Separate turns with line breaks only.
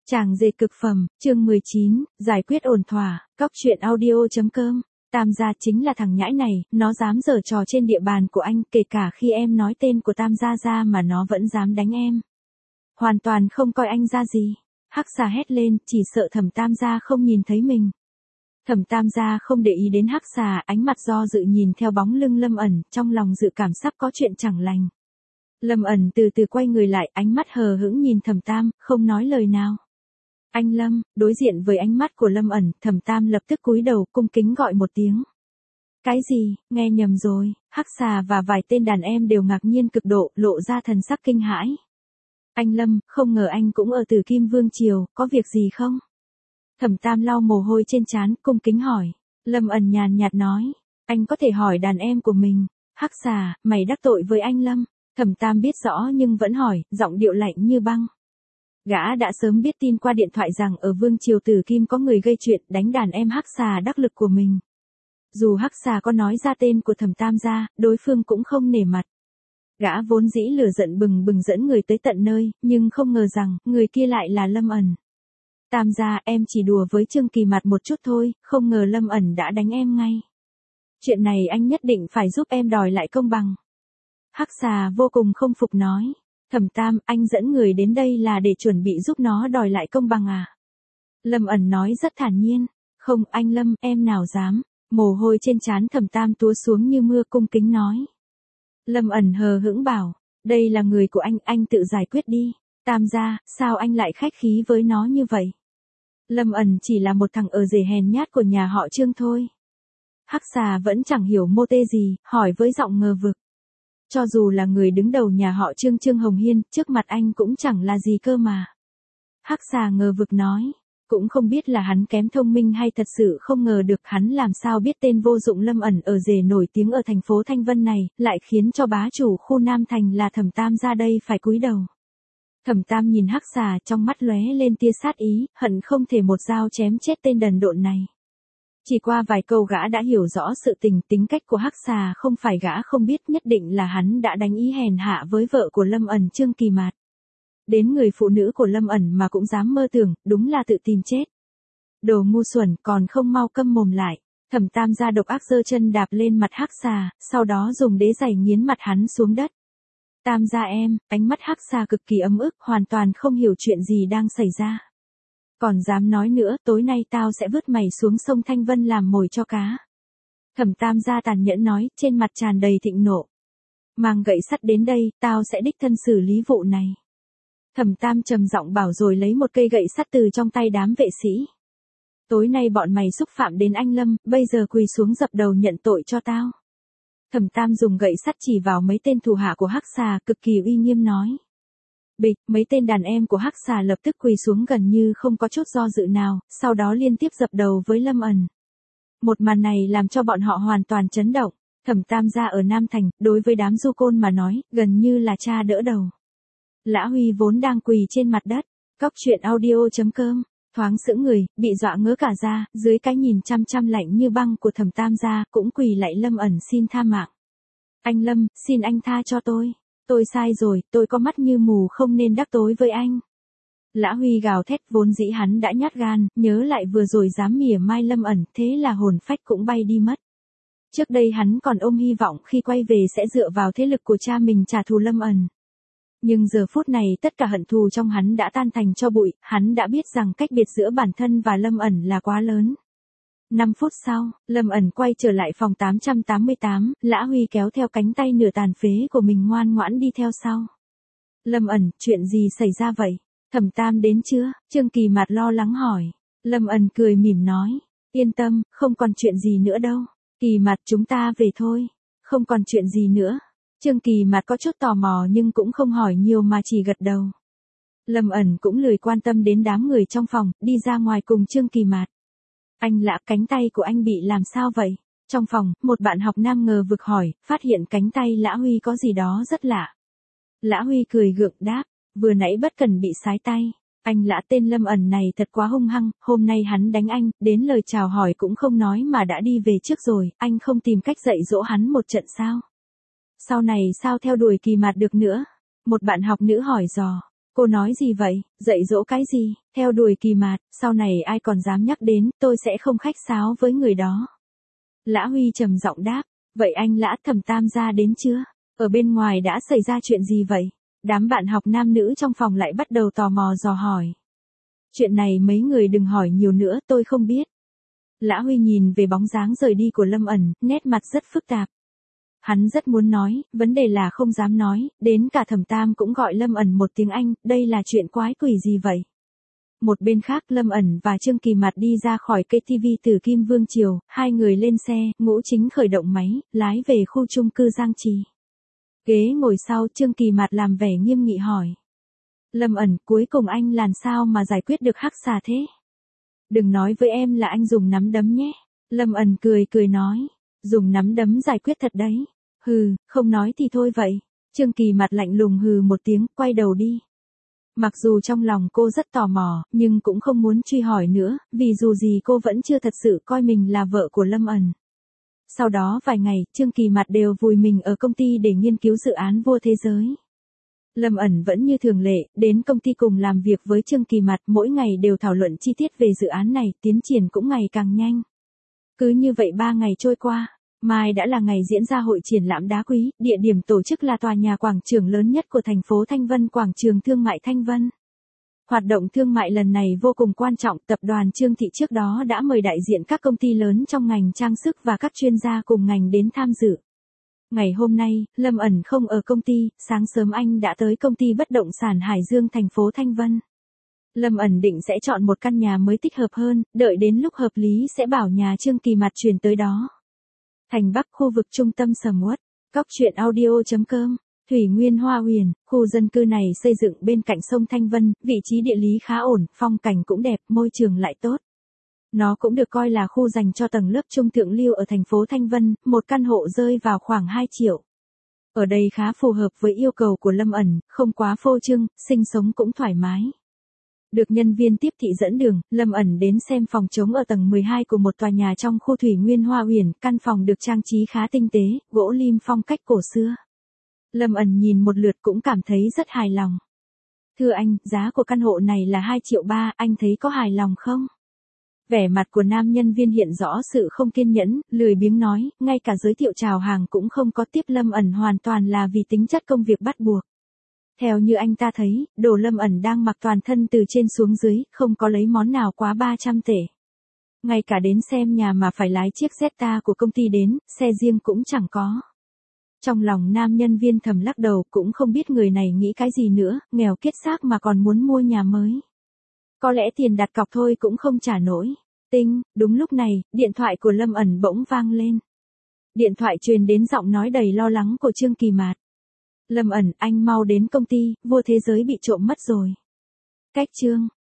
Chàng dệt cực phẩm, chương 19, giải quyết ổn thỏa, cóc truyện audio.com. Tam gia chính là thằng nhãi này, nó dám giở trò trên địa bàn của anh, kể cả khi em nói tên của Tam gia ra mà nó vẫn dám đánh em. Hoàn toàn không coi anh ra gì. Hắc xà hét lên, chỉ sợ Thẩm Tam gia không nhìn thấy mình. Thẩm Tam gia không để ý đến Hắc xà, ánh mặt do dự nhìn theo bóng lưng Lâm ẩn, trong lòng dự cảm sắp có chuyện chẳng lành. Lâm ẩn từ từ quay người lại, ánh mắt hờ hững nhìn Thẩm Tam, không nói lời nào. Anh Lâm, đối diện với ánh mắt của Lâm ẩn, Thẩm Tam lập tức cúi đầu, cung kính gọi một tiếng. Cái gì, nghe nhầm rồi, Hắc xà và vài tên đàn em đều ngạc nhiên cực độ, lộ ra thần sắc kinh hãi. Anh Lâm, không ngờ anh cũng ở Tử Kim Vương Triều, có việc gì không? Thẩm Tam lau mồ hôi trên trán, cung kính hỏi. Lâm ẩn nhàn nhạt nói, anh có thể hỏi đàn em của mình. Hắc xà, mày đắc tội với anh Lâm. Thẩm Tam biết rõ nhưng vẫn hỏi, giọng điệu lạnh như băng. Gã đã sớm biết tin qua điện thoại rằng ở Vương Triều Tử Kim có người gây chuyện đánh đàn em Hắc xà đắc lực của mình. Dù Hắc xà có nói ra tên của Thẩm Tam ra, đối phương cũng không nể mặt. Gã vốn dĩ lửa giận bừng bừng dẫn người tới tận nơi, nhưng không ngờ rằng, người kia lại là Lâm ẩn. Tam gia, em chỉ đùa với Trương Kỳ Mạt một chút thôi, không ngờ Lâm ẩn đã đánh em ngay. Chuyện này anh nhất định phải giúp em đòi lại công bằng. Hắc xà vô cùng không phục nói. Thẩm Tam, anh dẫn người đến đây là để chuẩn bị giúp nó đòi lại công bằng à? Lâm ẩn nói rất thản nhiên. Không, anh Lâm, em nào dám. Mồ hôi trên trán Thẩm Tam túa xuống như mưa, cung kính nói. Lâm ẩn hờ hững bảo, đây là người của anh tự giải quyết đi. Tam gia, sao anh lại khách khí với nó như vậy? Lâm ẩn chỉ là một thằng ở rể hèn nhát của nhà họ Trương thôi. Hắc xà vẫn chẳng hiểu mô tê gì, hỏi với giọng ngờ vực. Cho dù là người đứng đầu nhà họ Trương, Trương Hồng Hiên, trước mặt anh cũng chẳng là gì cơ mà. Hắc xà ngờ vực nói, cũng không biết là hắn kém thông minh hay thật sự không ngờ được hắn làm sao biết tên vô dụng Lâm ẩn ở rể nổi tiếng ở thành phố Thanh Vân này, lại khiến cho bá chủ khu Nam Thành là Thẩm Tam ra đây phải cúi đầu. Thẩm Tam nhìn Hắc xà, trong mắt lóe lên tia sát ý, hận không thể một dao chém chết tên đần độn này. Chỉ qua vài câu gã đã hiểu rõ sự tính cách của Hắc xà, không phải gã không biết, nhất định là hắn đã đánh ý hèn hạ với vợ của Lâm ẩn Trương Kỳ Mạt. Đến người phụ nữ của Lâm ẩn mà cũng dám mơ tưởng, đúng là tự tìm chết. Đồ ngu xuẩn, còn không mau câm mồm lại. Thẩm Tam ra độc ác giơ chân đạp lên mặt Hắc xà, sau đó dùng đế giày nghiến mặt hắn xuống đất. Tam gia em, ánh mắt Hắc xà cực kỳ ấm ức, hoàn toàn không hiểu chuyện gì đang xảy ra. Còn dám nói nữa, tối nay tao sẽ vứt mày xuống sông Thanh Vân làm mồi cho cá. Thẩm Tam gia tàn nhẫn nói, trên mặt tràn đầy thịnh nộ. Mang gậy sắt đến đây, tao sẽ đích thân xử lý vụ này. Thẩm Tam trầm giọng bảo rồi lấy một cây gậy sắt từ trong tay đám vệ sĩ. Tối nay bọn mày xúc phạm đến anh Lâm, bây giờ quỳ xuống dập đầu nhận tội cho tao. Thẩm Tam dùng gậy sắt chỉ vào mấy tên thủ hạ của Hắc xà, cực kỳ uy nghiêm nói. Bịch, mấy tên đàn em của Hắc xà lập tức quỳ xuống gần như không có chút do dự nào, sau đó liên tiếp dập đầu với Lâm ẩn. Một màn này làm cho bọn họ hoàn toàn chấn động. Thẩm Tam gia ở Nam Thành, đối với đám du côn mà nói, gần như là cha đỡ đầu. Lã Huy vốn đang quỳ trên mặt đất, cóc truyện audio.com, thoáng sững người, bị dọa ngớ cả ra, dưới cái nhìn chăm chăm lạnh như băng của Thẩm Tam gia, cũng quỳ lại Lâm ẩn xin tha mạng. Anh Lâm, xin anh tha cho tôi sai rồi, tôi có mắt như mù không nên đắc tội với anh. Lã Huy gào thét, vốn dĩ hắn đã nhát gan, nhớ lại vừa rồi dám mỉa mai Lâm ẩn, thế là hồn phách cũng bay đi mất. Trước đây hắn còn ôm hy vọng khi quay về sẽ dựa vào thế lực của cha mình trả thù Lâm ẩn. Nhưng giờ phút này tất cả hận thù trong hắn đã tan thành tro bụi, hắn đã biết rằng cách biệt giữa bản thân và Lâm ẩn là quá lớn. 5 phút sau, Lâm ẩn quay trở lại phòng 888, Lã Huy kéo theo cánh tay nửa tàn phế của mình ngoan ngoãn đi theo sau. Lâm ẩn, chuyện gì xảy ra vậy? Thẩm Tam đến chưa? Trương Kỳ Mạt lo lắng hỏi. Lâm ẩn cười mỉm nói, yên tâm, không còn chuyện gì nữa đâu. Kỳ Mạt, chúng ta về thôi. Không còn chuyện gì nữa. Trương Kỳ Mạt có chút tò mò nhưng cũng không hỏi nhiều mà chỉ gật đầu. Lâm ẩn cũng lười quan tâm đến đám người trong phòng, đi ra ngoài cùng Trương Kỳ Mạt. Anh Lã, cánh tay của anh bị làm sao vậy? Trong phòng, một bạn học nam ngờ vực hỏi, phát hiện cánh tay Lã Huy có gì đó rất lạ. Lã Huy cười gượng đáp, vừa nãy bất cẩn bị sái tay. Anh Lã, tên Lâm ẩn này thật quá hung hăng, hôm nay hắn đánh anh, đến lời chào hỏi cũng không nói mà đã đi về trước rồi, anh không tìm cách dạy dỗ hắn một trận sao? Sau này sao theo đuổi Kỳ Mạt được nữa? Một bạn học nữ hỏi dò. Cô nói gì vậy, dạy dỗ cái gì, theo đuổi Kỳ Mạt, sau này ai còn dám nhắc đến, tôi sẽ không khách sáo với người đó. Lã Huy trầm giọng đáp, vậy anh Lã Thẩm Tam gia đến chưa? Ở bên ngoài đã xảy ra chuyện gì vậy? Đám bạn học nam nữ trong phòng lại bắt đầu tò mò dò hỏi. Chuyện này mấy người đừng hỏi nhiều nữa, tôi không biết. Lã Huy nhìn về bóng dáng rời đi của Lâm ẩn, nét mặt rất phức tạp. Hắn rất muốn nói, vấn đề là không dám nói, đến cả Thẩm Tam cũng gọi Lâm ẩn một tiếng anh, đây là chuyện quái quỷ gì vậy? Một bên khác Lâm ẩn và Trương Kỳ Mạt đi ra khỏi cây TV từ Kim Vương Triều, hai người lên xe, Ngũ Chính khởi động máy, lái về khu chung cư Giang Trì. Ghế ngồi sau Trương Kỳ Mạt làm vẻ nghiêm nghị hỏi. Lâm ẩn, cuối cùng anh làm sao mà giải quyết được Hắc Xà thế? Đừng nói với em là anh dùng nắm đấm nhé. Lâm ẩn cười cười nói. Dùng nắm đấm giải quyết thật đấy. Hừ, không nói thì thôi vậy. Trương Kỳ Mạt lạnh lùng hừ một tiếng, quay đầu đi. Mặc dù trong lòng cô rất tò mò, nhưng cũng không muốn truy hỏi nữa, vì dù gì cô vẫn chưa thật sự coi mình là vợ của Lâm ẩn. Sau đó vài ngày, Trương Kỳ Mạt đều vùi mình ở công ty để nghiên cứu dự án Vua Thế Giới. Lâm ẩn vẫn như thường lệ, đến công ty cùng làm việc với Trương Kỳ Mạt, mỗi ngày đều thảo luận chi tiết về dự án này, tiến triển cũng ngày càng nhanh. Cứ như vậy 3 ngày trôi qua, mai đã là ngày diễn ra hội triển lãm đá quý, địa điểm tổ chức là tòa nhà quảng trường lớn nhất của thành phố Thanh Vân, quảng trường thương mại Thanh Vân. Hoạt động thương mại lần này vô cùng quan trọng, tập đoàn Trương Thị trước đó đã mời đại diện các công ty lớn trong ngành trang sức và các chuyên gia cùng ngành đến tham dự. Ngày hôm nay, Lâm ẩn không ở công ty, sáng sớm anh đã tới công ty bất động sản Hải Dương thành phố Thanh Vân. Lâm ẩn định sẽ chọn một căn nhà mới thích hợp hơn, đợi đến lúc hợp lý sẽ bảo nhà Trương Kỳ Mạt chuyển tới đó. Thành Bắc, khu vực trung tâm sầm uất, Cóc truyện audio.com. Thủy Nguyên Hoa Huyền, khu dân cư này xây dựng bên cạnh sông Thanh Vân, vị trí địa lý khá ổn, phong cảnh cũng đẹp, môi trường lại tốt. Nó cũng được coi là khu dành cho tầng lớp trung thượng lưu ở thành phố Thanh Vân, một căn hộ rơi vào khoảng 2 triệu. Ở đây khá phù hợp với yêu cầu của Lâm ẩn, không quá phô trương, sinh sống cũng thoải mái. Được nhân viên tiếp thị dẫn đường, Lâm ẩn đến xem phòng trống ở tầng 12 của một tòa nhà trong khu Thủy Nguyên Hoa Huyền, căn phòng được trang trí khá tinh tế, gỗ lim phong cách cổ xưa. Lâm ẩn nhìn một lượt cũng cảm thấy rất hài lòng. Thưa anh, giá của căn hộ này là 2,3 triệu, anh thấy có hài lòng không? Vẻ mặt của nam nhân viên hiện rõ sự không kiên nhẫn, lười biếng nói, ngay cả giới thiệu chào hàng cũng không có tiếp. Lâm ẩn hoàn toàn là vì tính chất công việc bắt buộc. Theo như anh ta thấy, đồ Lâm ẩn đang mặc toàn thân từ trên xuống dưới, không có lấy món nào quá 300 tệ. Ngay cả đến xem nhà mà phải lái chiếc Jetta của công ty đến, xe riêng cũng chẳng có. Trong lòng nam nhân viên thầm lắc đầu, cũng không biết người này nghĩ cái gì nữa, nghèo kiết xác mà còn muốn mua nhà mới. Có lẽ tiền đặt cọc thôi cũng không trả nổi. Tinh, đúng lúc này, điện thoại của Lâm ẩn bỗng vang lên. Điện thoại truyền đến giọng nói đầy lo lắng của Trương Kỳ Mạt. Lâm ẩn, anh mau đến công ty, Vua Thế Giới bị trộm mất rồi. Cách Trương.